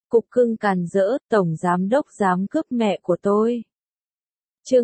Cục cưng càn rỡ, tổng giám đốc dám cướp mẹ của tôi. Chương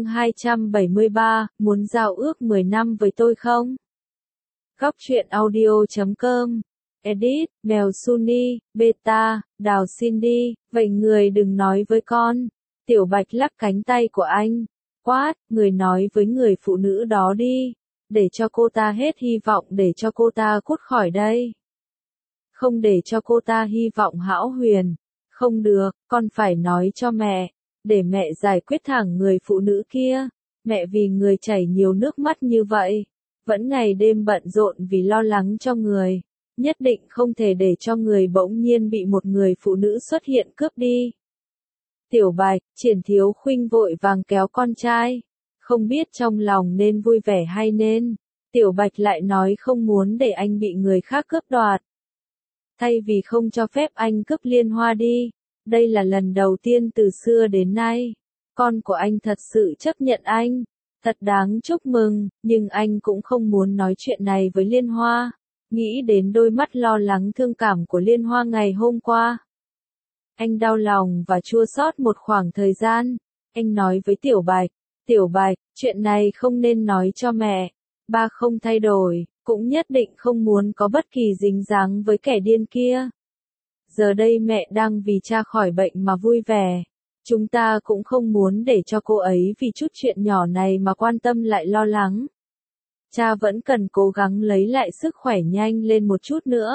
273, muốn giao ước 10 năm với tôi không? Góc truyện audio.com. Edit, Mèo Sunny, Beta, Đào Cindy, vậy người đừng nói với con. Tiểu Bạch lắc cánh tay của anh. Quát, người nói với người phụ nữ đó đi. Để cho cô ta hết hy vọng, để cho cô ta cút khỏi đây. Không để cho cô ta hy vọng hão huyền. Không được, con phải nói cho mẹ. Để mẹ giải quyết thẳng người phụ nữ kia. Mẹ vì người chảy nhiều nước mắt như vậy. Vẫn ngày đêm bận rộn vì lo lắng cho người. Nhất định không thể để cho người bỗng nhiên bị một người phụ nữ xuất hiện cướp đi. Tiểu Bạch, Triển Thiếu Khuynh vội vàng kéo con trai. Không biết trong lòng nên vui vẻ hay nên. Tiểu Bạch lại nói không muốn để anh bị người khác cướp đoạt. Thay vì không cho phép anh cướp Liên Hoa đi. Đây là lần đầu tiên từ xưa đến nay. Con của anh thật sự chấp nhận anh. Thật đáng chúc mừng, nhưng anh cũng không muốn nói chuyện này với Liên Hoa. Nghĩ đến đôi mắt lo lắng thương cảm của Liên Hoa ngày hôm qua. Anh đau lòng và chua xót một khoảng thời gian. Anh nói với Tiểu Bạch, chuyện này không nên nói cho mẹ. Ba không thay đổi, cũng nhất định không muốn có bất kỳ dính dáng với kẻ điên kia. Giờ đây mẹ đang vì cha khỏi bệnh mà vui vẻ. Chúng ta cũng không muốn để cho cô ấy vì chút chuyện nhỏ này mà quan tâm lại lo lắng. Cha vẫn cần cố gắng lấy lại sức khỏe nhanh lên một chút nữa.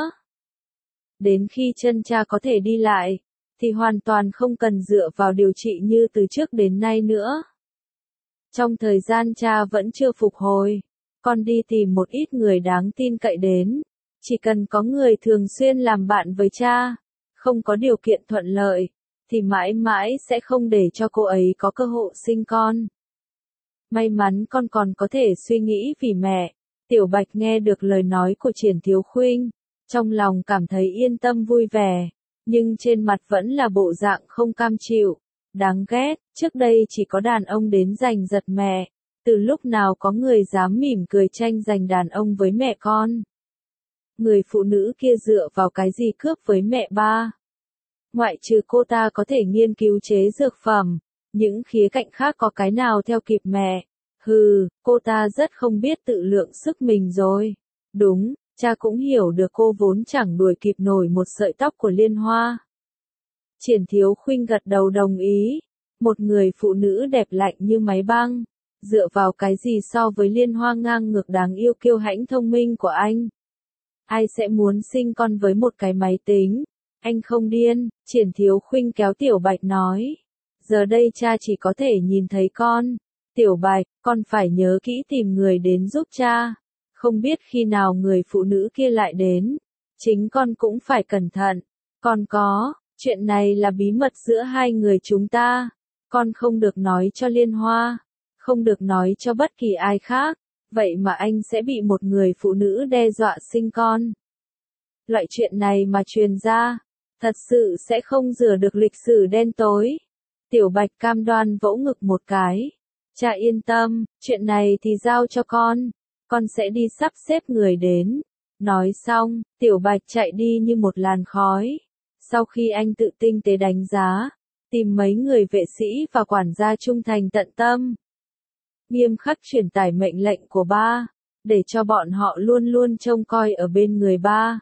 Đến khi chân cha có thể đi lại, thì hoàn toàn không cần dựa vào điều trị như từ trước đến nay nữa. Trong thời gian cha vẫn chưa phục hồi, con đi tìm một ít người đáng tin cậy đến. Chỉ cần có người thường xuyên làm bạn với cha, không có điều kiện thuận lợi, thì mãi mãi sẽ không để cho cô ấy có cơ hội sinh con. May mắn con còn có thể suy nghĩ vì mẹ. Tiểu Bạch nghe được lời nói của Triển Thiếu Khuynh, trong lòng cảm thấy yên tâm vui vẻ, nhưng trên mặt vẫn là bộ dạng không cam chịu. Đáng ghét, trước đây chỉ có đàn ông đến giành giật mẹ, từ lúc nào có người dám mỉm cười tranh giành đàn ông với mẹ con. Người phụ nữ kia dựa vào cái gì cướp với mẹ ba? Ngoại trừ cô ta có thể nghiên cứu chế dược phẩm, những khía cạnh khác có cái nào theo kịp mẹ? Hừ, cô ta rất không biết tự lượng sức mình rồi. Đúng, cha cũng hiểu được cô vốn chẳng đuổi kịp nổi một sợi tóc của Liên Hoa. Triển Thiếu Khuynh gật đầu đồng ý. Một người phụ nữ đẹp lạnh như máy băng. Dựa vào cái gì so với Liên Hoa ngang ngược đáng yêu kiêu hãnh thông minh của anh? Ai sẽ muốn sinh con với một cái máy tính? Anh không điên, Triển Thiếu Khuynh kéo Tiểu Bạch nói. Giờ đây cha chỉ có thể nhìn thấy con. Tiểu Bạch, con phải nhớ kỹ tìm người đến giúp cha. Không biết khi nào người phụ nữ kia lại đến. Chính con cũng phải cẩn thận. Con có, chuyện này là bí mật giữa hai người chúng ta. Con không được nói cho Liên Hoa. Không được nói cho bất kỳ ai khác. Vậy mà anh sẽ bị một người phụ nữ đe dọa sinh con. Loại chuyện này mà truyền ra, thật sự sẽ không rửa được lịch sử đen tối. Tiểu Bạch cam đoan vỗ ngực một cái. Cha yên tâm, chuyện này thì giao cho con sẽ đi sắp xếp người đến. Nói xong, Tiểu Bạch chạy đi như một làn khói. Sau khi anh tự tinh tế đánh giá, tìm mấy người vệ sĩ và quản gia trung thành tận tâm. Nghiêm khắc truyền tải mệnh lệnh của ba, để cho bọn họ luôn luôn trông coi ở bên người ba.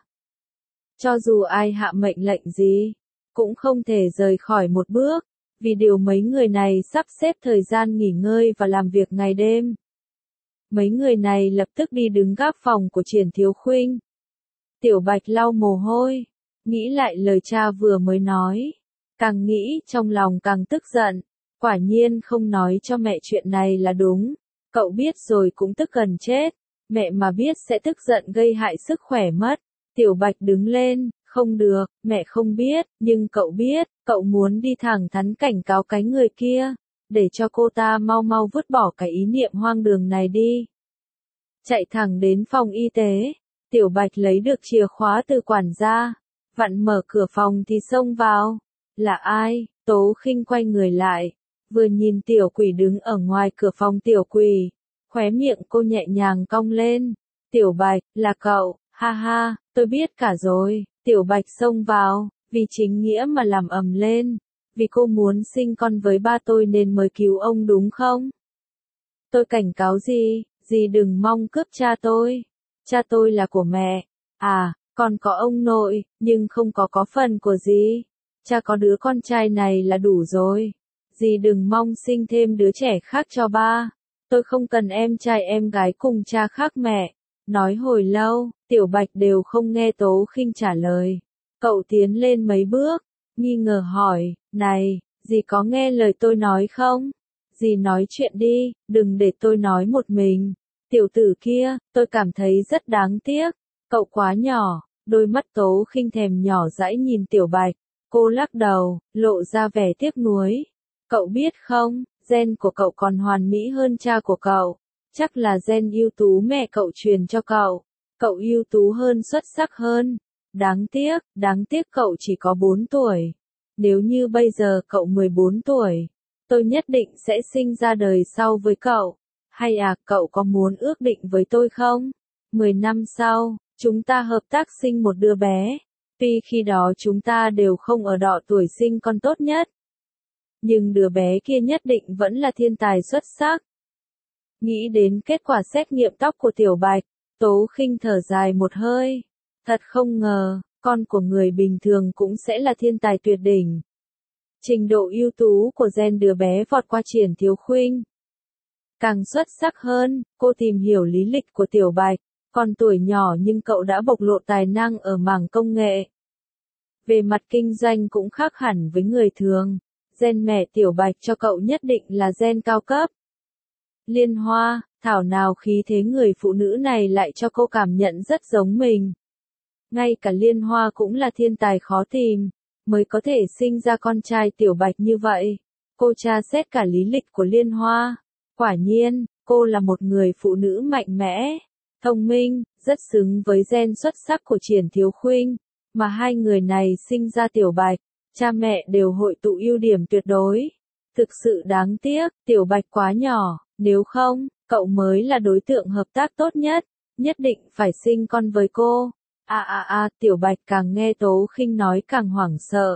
Cho dù ai hạ mệnh lệnh gì, cũng không thể rời khỏi một bước, vì điều mấy người này sắp xếp thời gian nghỉ ngơi và làm việc ngày đêm. Mấy người này lập tức đi đứng gác phòng của Triển Thiếu Khuynh. Tiểu Bạch lau mồ hôi, nghĩ lại lời cha vừa mới nói. Càng nghĩ trong lòng càng tức giận, quả nhiên không nói cho mẹ chuyện này là đúng. Cậu biết rồi cũng tức gần chết, mẹ mà biết sẽ tức giận gây hại sức khỏe mất. Tiểu Bạch đứng lên, không được, mẹ không biết, nhưng cậu biết, cậu muốn đi thẳng thắn cảnh cáo cái người kia, để cho cô ta mau mau vứt bỏ cái ý niệm hoang đường này đi. Chạy thẳng đến phòng y tế, Tiểu Bạch lấy được chìa khóa từ quản gia, vặn mở cửa phòng thì xông vào. Là ai? Tố Khinh quay người lại, vừa nhìn Tiểu Quỷ đứng ở ngoài cửa phòng. Tiểu Quỷ, khóe miệng cô nhẹ nhàng cong lên. Tiểu Bạch, là cậu, ha ha, tôi biết cả rồi. Tiểu Bạch xông vào, Vì chính nghĩa mà làm ầm lên. Vì cô muốn sinh con với ba tôi nên mới cứu ông đúng không? Tôi cảnh cáo dì đừng mong cướp cha tôi. Cha tôi là của mẹ. À, còn có ông nội, nhưng không có phần của dì. Cha có đứa con trai này là đủ rồi. Dì đừng mong sinh thêm đứa trẻ khác cho ba. Tôi không cần em trai em gái cùng cha khác mẹ. Nói hồi lâu, Tiểu Bạch đều không nghe Tố Khinh trả lời. Cậu tiến lên mấy bước, nghi ngờ hỏi, này, dì có nghe lời tôi nói không? Dì nói chuyện đi, đừng để tôi nói một mình. Tiểu tử kia, tôi cảm thấy rất đáng tiếc. Cậu quá nhỏ, đôi mắt Tố Khinh thèm nhỏ dãi nhìn Tiểu Bạch. Cô lắc đầu, lộ ra vẻ tiếc nuối. Cậu biết không, gen của cậu còn hoàn mỹ hơn cha của cậu. Chắc là gen ưu tú mẹ cậu truyền cho cậu. Cậu ưu tú hơn, xuất sắc hơn. Đáng tiếc cậu chỉ có 4 tuổi. Nếu như bây giờ cậu 14 tuổi, tôi nhất định sẽ sinh ra đời sau với cậu. Hay à, cậu có muốn ước định với tôi không? 10 năm sau, chúng ta hợp tác sinh một đứa bé. Tuy khi đó chúng ta đều không ở độ tuổi sinh con tốt nhất. Nhưng đứa bé kia nhất định vẫn là thiên tài xuất sắc. Nghĩ đến kết quả xét nghiệm tóc của Tiểu Bạch, Tố Khinh thở dài một hơi. Thật không ngờ, con của người bình thường cũng sẽ là thiên tài tuyệt đỉnh. Trình độ ưu tú của gen đứa bé vọt qua Triển Thiếu Khuynh. Càng xuất sắc hơn, cô tìm hiểu lý lịch của Tiểu Bạch. Còn tuổi nhỏ nhưng cậu đã bộc lộ tài năng ở mảng công nghệ. Về mặt kinh doanh cũng khác hẳn với người thường. Gen mẹ Tiểu Bạch cho cậu nhất định là gen cao cấp. Liên Hoa, thảo nào khí thế người phụ nữ này lại cho cô cảm nhận rất giống mình. Ngay cả Liên Hoa cũng là thiên tài khó tìm, mới có thể sinh ra con trai Tiểu Bạch như vậy. Cô tra xét cả lý lịch của Liên Hoa. Quả nhiên, cô là một người phụ nữ mạnh mẽ, thông minh, rất xứng với gen xuất sắc của Triển Thiếu Khuynh. Mà hai người này sinh ra Tiểu Bạch, cha mẹ đều hội tụ ưu điểm tuyệt đối. Thực sự đáng tiếc, Tiểu Bạch quá nhỏ, nếu không, cậu mới là đối tượng hợp tác tốt nhất, nhất định phải sinh con với cô. Tiểu Bạch càng nghe Tố Khinh nói càng hoảng sợ.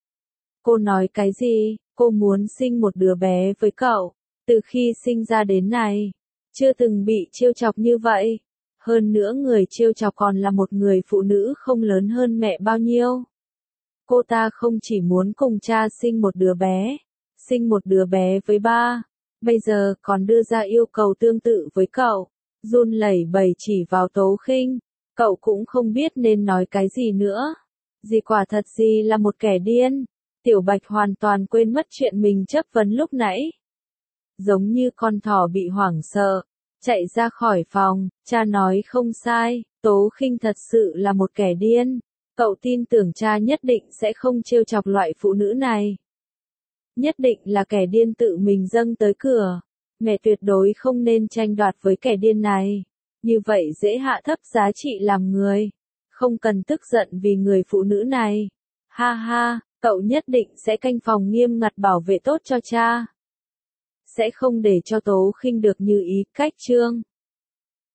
Cô nói cái gì? Cô muốn sinh một đứa bé với cậu. Từ khi sinh ra đến nay, chưa từng bị trêu chọc như vậy. Hơn nữa người trêu chọc còn là một người phụ nữ không lớn hơn mẹ bao nhiêu. Cô ta không chỉ muốn cùng cha sinh một đứa bé với ba, bây giờ còn đưa ra yêu cầu tương tự với cậu. Run lẩy bẩy chỉ vào Tố Khinh, cậu cũng không biết nên nói cái gì nữa. Dì quả thật gì là một kẻ điên. Tiểu Bạch hoàn toàn quên mất chuyện mình chất vấn lúc nãy. Giống như con thỏ bị hoảng sợ, chạy ra khỏi phòng, cha nói không sai, Tố Khinh thật sự là một kẻ điên. Cậu tin tưởng cha nhất định sẽ không trêu chọc loại phụ nữ này. Nhất định là kẻ điên tự mình dâng tới cửa. Mẹ tuyệt đối không nên tranh đoạt với kẻ điên này. Như vậy dễ hạ thấp giá trị làm người. Không cần tức giận vì người phụ nữ này. Ha ha, cậu nhất định sẽ canh phòng nghiêm ngặt bảo vệ tốt cho cha. Sẽ không để cho Tố Khinh được như ý. Cách chương